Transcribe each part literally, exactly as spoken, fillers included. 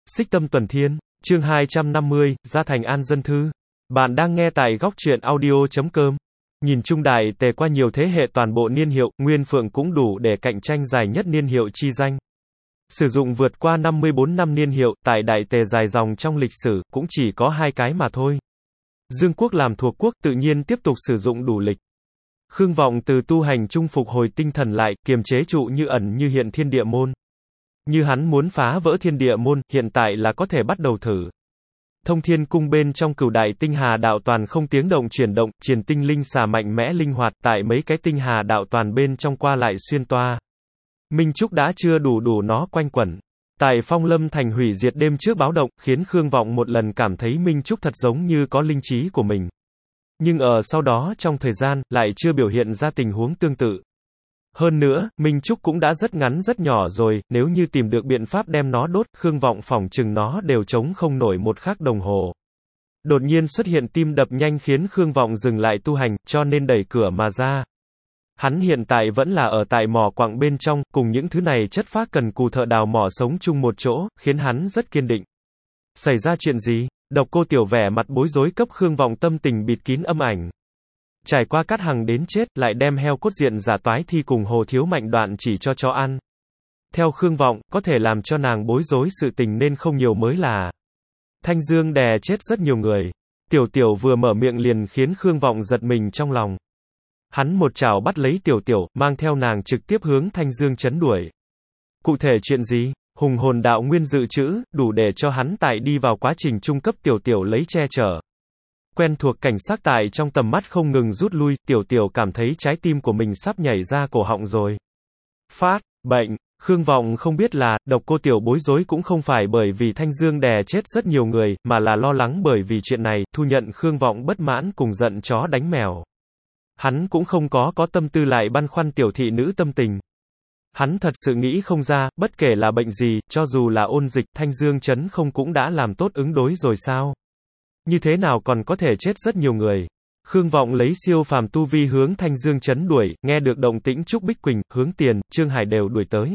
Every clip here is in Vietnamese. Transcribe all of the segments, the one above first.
Xích Tâm Tuần Thiên, chương hai trăm năm mươi, Gia Thành An Dân Thư. Bạn đang nghe tại góc truyện audio chấm com. Nhìn chung đại tề qua nhiều thế hệ toàn bộ niên hiệu, Nguyên Phượng cũng đủ để cạnh tranh dài nhất niên hiệu chi danh. Sử dụng vượt qua năm mươi bốn năm niên hiệu, tại đại tề dài dòng trong lịch sử, cũng chỉ có hai cái mà thôi. Dương Quốc làm thuộc quốc, tự nhiên tiếp tục sử dụng đủ lịch. Khương Vọng từ tu hành trung phục hồi tinh thần lại, kiềm chế trụ như ẩn như hiện thiên địa môn. Như hắn muốn phá vỡ thiên địa môn, hiện tại là có thể bắt đầu thử. Thông Thiên Cung bên trong Cửu Đại Tinh Hà Đạo Toàn không tiếng động chuyển động, triền tinh linh xà mạnh mẽ linh hoạt, tại mấy cái tinh hà đạo toàn bên trong qua lại xuyên toa. Minh Trúc đã chưa đủ đủ nó quanh quẩn. Tại Phong Lâm Thành hủy diệt đêm trước báo động, khiến Khương Vọng một lần cảm thấy Minh Trúc thật giống như có linh trí của mình. Nhưng ở sau đó trong thời gian, lại chưa biểu hiện ra tình huống tương tự. Hơn nữa, Minh Trúc cũng đã rất ngắn rất nhỏ rồi, nếu như tìm được biện pháp đem nó đốt, Khương Vọng phỏng chừng nó đều chống không nổi một khắc đồng hồ. Đột nhiên xuất hiện tim đập nhanh khiến Khương Vọng dừng lại tu hành, cho nên đẩy cửa mà ra. Hắn hiện tại vẫn là ở tại mỏ quặng bên trong, cùng những thứ này chất phác cần cù thợ đào mỏ sống chung một chỗ, khiến hắn rất kiên định. Xảy ra chuyện gì? Độc Cô Tiểu vẻ mặt bối rối cấp Khương Vọng tâm tình bịt kín âm ảnh. Trải qua cát hằng đến chết, lại đem heo cốt diện giả toái thi cùng Hồ Thiếu Mạnh đoạn chỉ cho chó ăn. Theo Khương Vọng, có thể làm cho nàng bối rối sự tình nên không nhiều mới là. Thanh Dương đè chết rất nhiều người. Tiểu Tiểu vừa mở miệng liền khiến Khương Vọng giật mình trong lòng. Hắn một chảo bắt lấy Tiểu Tiểu, mang theo nàng trực tiếp hướng Thanh Dương chấn đuổi. Cụ thể chuyện gì? Hùng hồn đạo nguyên dự trữ, đủ để cho hắn tại đi vào quá trình trung cấp Tiểu Tiểu lấy che chở. Quen thuộc cảnh sắc tại trong tầm mắt không ngừng rút lui, Tiểu Tiểu cảm thấy trái tim của mình sắp nhảy ra cổ họng rồi. Phát, bệnh, Khương Vọng không biết là, Độc Cô Tiểu bối rối cũng không phải bởi vì Thanh Dương đè chết rất nhiều người, mà là lo lắng bởi vì chuyện này, thu nhận Khương Vọng bất mãn cùng giận chó đánh mèo. Hắn cũng không có có tâm tư lại băn khoăn tiểu thị nữ tâm tình. Hắn thật sự nghĩ không ra, bất kể là bệnh gì, cho dù là ôn dịch, Thanh Dương Trấn không cũng đã làm tốt ứng đối rồi sao? Như thế nào còn có thể chết rất nhiều người? Khương Vọng lấy siêu phàm tu vi hướng Thanh Dương Trấn đuổi, nghe được động tĩnh Trúc Bích Quỳnh, Hướng Tiền, Trương Hải đều đuổi tới.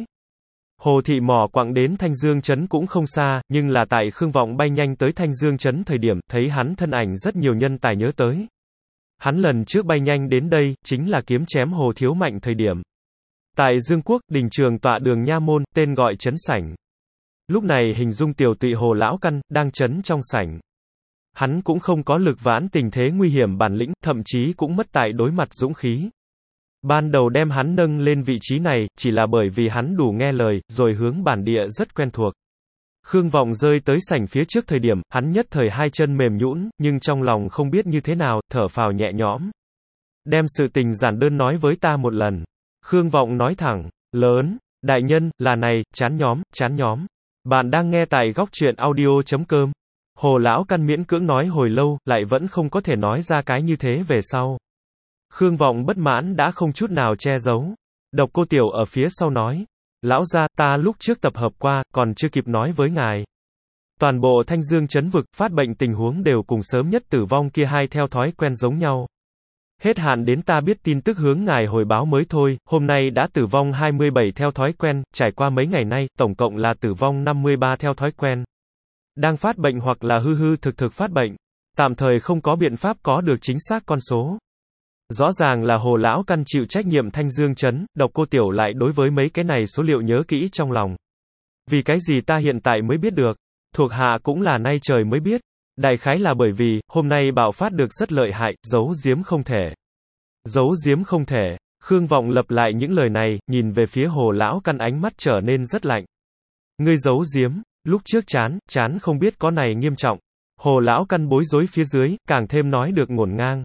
Hồ thị mỏ quặng đến Thanh Dương Trấn cũng không xa, nhưng là tại Khương Vọng bay nhanh tới Thanh Dương Trấn thời điểm, thấy hắn thân ảnh rất nhiều nhân tài nhớ tới. Hắn lần trước bay nhanh đến đây, chính là kiếm chém Hồ Thiếu Mạnh thời điểm. Tại Dương Quốc, đình trường tọa đường Nha Môn, tên gọi trấn sảnh. Lúc này hình dung tiểu tụy Hồ Lão Căn, đang trấn trong sảnh. Hắn cũng không có lực vãn tình thế nguy hiểm bản lĩnh, thậm chí cũng mất tại đối mặt dũng khí. Ban đầu đem hắn nâng lên vị trí này, chỉ là bởi vì hắn đủ nghe lời, rồi hướng bản địa rất quen thuộc. Khương Vọng rơi tới sảnh phía trước thời điểm, hắn nhất thời hai chân mềm nhũn, nhưng trong lòng không biết như thế nào, thở phào nhẹ nhõm. Đem sự tình giản đơn nói với ta một lần. Khương Vọng nói thẳng, lớn, đại nhân, là này, chán nhóm, chán nhóm. Bạn đang nghe tại góc truyện audio chấm com. Hồ Lão Căn miễn cưỡng nói hồi lâu, lại vẫn không có thể nói ra cái như thế về sau. Khương Vọng bất mãn đã không chút nào che giấu. Độc Cô Tiểu ở phía sau nói, lão gia, ta lúc trước tập hợp qua, còn chưa kịp nói với ngài. Toàn bộ Thanh Dương Trấn vực, phát bệnh tình huống đều cùng sớm nhất tử vong kia hai theo thói quen giống nhau. Hết hạn đến ta biết tin tức hướng ngài hồi báo mới thôi, hôm nay đã tử vong hai mươi bảy theo thói quen, trải qua mấy ngày nay, tổng cộng là tử vong năm mươi ba theo thói quen. Đang phát bệnh hoặc là hư hư thực thực phát bệnh. Tạm thời không có biện pháp có được chính xác con số. Rõ ràng là Hồ Lão Căn chịu trách nhiệm Thanh Dương Trấn, Độc Cô Tiểu lại đối với mấy cái này số liệu nhớ kỹ trong lòng. Vì cái gì ta hiện tại mới biết được? Thuộc hạ cũng là nay trời mới biết. Đại khái là bởi vì, hôm nay bạo phát được rất lợi hại, giấu giếm không thể. Giấu giếm không thể. Khương Vọng lặp lại những lời này, nhìn về phía Hồ Lão Căn ánh mắt trở nên rất lạnh. Ngươi giấu giếm, lúc trước chán, chán không biết có này nghiêm trọng. Hồ Lão Căn bối rối phía dưới, càng thêm nói được ngổn ngang.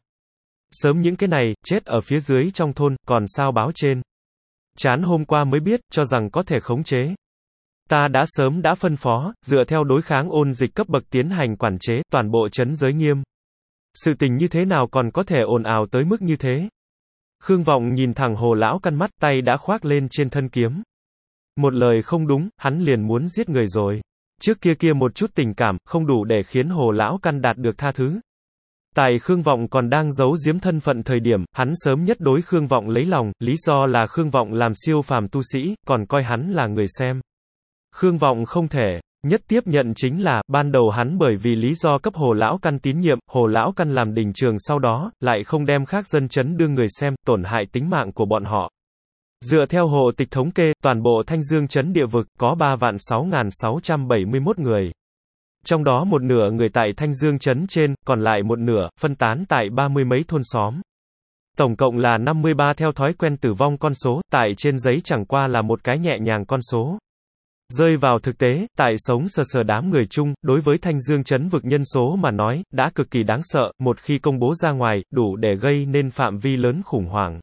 Sớm những cái này, chết ở phía dưới trong thôn, còn sao báo trên. Chán hôm qua mới biết, cho rằng có thể khống chế. Ta đã sớm đã phân phó, dựa theo đối kháng ôn dịch cấp bậc tiến hành quản chế, toàn bộ trấn giới nghiêm. Sự tình như thế nào còn có thể ồn ào tới mức như thế? Khương Vọng nhìn thẳng Hồ Lão Căn mắt, tay đã khoác lên trên thân kiếm. Một lời không đúng, hắn liền muốn giết người rồi. Trước kia kia một chút tình cảm, không đủ để khiến Hồ Lão Căn đạt được tha thứ. Tại Khương Vọng còn đang giấu giếm thân phận thời điểm, hắn sớm nhất đối Khương Vọng lấy lòng, lý do là Khương Vọng làm siêu phàm tu sĩ, còn coi hắn là người xem. Khương Vọng không thể, Nhất tiếp nhận chính là, ban đầu hắn bởi vì lý do cấp Hồ Lão Căn tín nhiệm, Hồ Lão Căn làm đình trường sau đó, lại không đem khác dân chấn đưa người xem, tổn hại tính mạng của bọn họ. Dựa theo hộ tịch thống kê, toàn bộ Thanh Dương trấn địa vực, có ba vạn sáu nghìn sáu trăm bảy mươi mốt người. Trong đó một nửa người tại Thanh Dương trấn trên, còn lại một nửa, phân tán tại ba mươi mấy thôn xóm. Tổng cộng là năm mươi ba theo thói quen tử vong con số, tại trên giấy chẳng qua là một cái nhẹ nhàng con số. Rơi vào thực tế, tại sống sờ sờ đám người chung, đối với Thanh Dương trấn vực nhân số mà nói, đã cực kỳ đáng sợ, một khi công bố ra ngoài, đủ để gây nên phạm vi lớn khủng hoảng.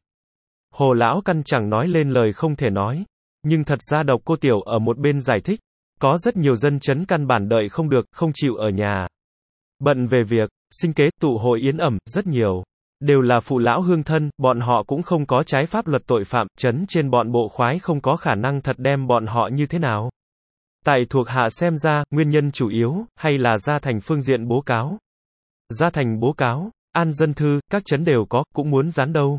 Hồ Lão Căn chẳng nói lên lời không thể nói. Nhưng thật ra Độc Cô Tiểu ở một bên giải thích. Có rất nhiều dân chấn căn bản đợi không được, không chịu ở nhà. Bận về việc, sinh kế, tụ hội yến ẩm, rất nhiều. Đều là phụ lão hương thân, bọn họ cũng không có trái pháp luật tội phạm, chấn trên bọn bộ khoái không có khả năng thật đem bọn họ như thế nào. Tại thuộc hạ xem ra, nguyên nhân chủ yếu, hay là gia thành phương diện bố cáo. Gia thành bố cáo, an dân thư, các chấn đều có, cũng muốn dán đâu.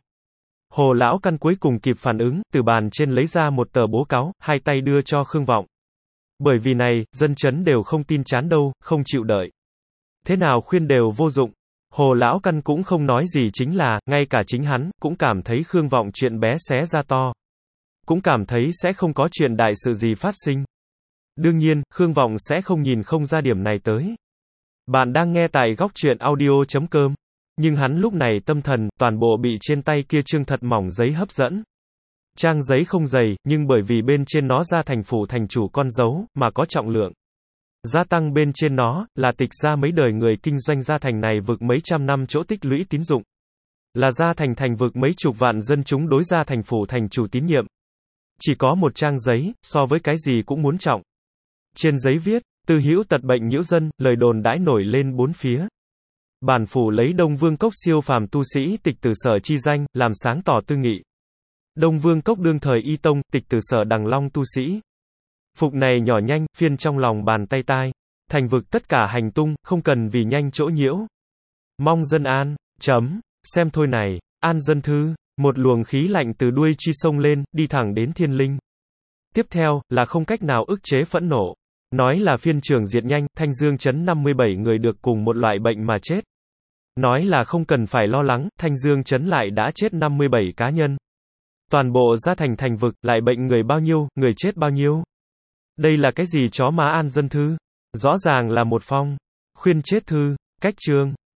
Hồ Lão Căn cuối cùng kịp phản ứng, từ bàn trên lấy ra một tờ bố cáo, hai tay đưa cho Khương Vọng. Bởi vì này, dân chấn đều không tin chán đâu, không chịu đợi. Thế nào khuyên đều vô dụng. Hồ Lão Căn cũng không nói gì chính là, ngay cả chính hắn, cũng cảm thấy Khương Vọng chuyện bé xé ra to. Cũng cảm thấy sẽ không có chuyện đại sự gì phát sinh. Đương nhiên, Khương Vọng sẽ không nhìn không ra điểm này tới. Bạn đang nghe tại góc truyện audio chấm com. Nhưng hắn lúc này tâm thần, toàn bộ bị trên tay kia trương thật mỏng giấy hấp dẫn. Trang giấy không dày, nhưng bởi vì bên trên nó ra thành phủ thành chủ con dấu, mà có trọng lượng. Gia tăng bên trên nó, là tịch ra mấy đời người kinh doanh gia thành này vực mấy trăm năm chỗ tích lũy tín dụng. Là gia thành thành vực mấy chục vạn dân chúng đối gia thành phủ thành chủ tín nhiệm. Chỉ có một trang giấy, so với cái gì cũng muốn trọng. Trên giấy viết, Tư Hữu tật bệnh nhiễu dân, lời đồn đãi nổi lên bốn phía. Bản phủ lấy Đông Vương Cốc siêu phàm tu sĩ tịch từ sở chi danh, làm sáng tỏ tư nghị. Đông Vương Cốc đương thời y tông, tịch từ sở đằng long tu sĩ. Phục này nhỏ nhanh, phiên trong lòng bàn tay tai. Thành vực tất cả hành tung, không cần vì nhanh chỗ nhiễu. Mong dân an, chấm, xem thôi này, an dân thư, một luồng khí lạnh từ đuôi chi sông lên, đi thẳng đến thiên linh. Tiếp theo, là không cách nào ức chế phẫn nộ. Nói là phiên trường diệt nhanh, Thanh Dương trấn năm mươi bảy người được cùng một loại bệnh mà chết. Nói là không cần phải lo lắng, Thanh Dương trấn lại đã chết năm mươi bảy cá nhân. Toàn bộ gia thành thành vực, lại bệnh người bao nhiêu, người chết bao nhiêu. Đây là cái gì chó má an dân thư? Rõ ràng là một phong. Khuyên chết thư, cách chương.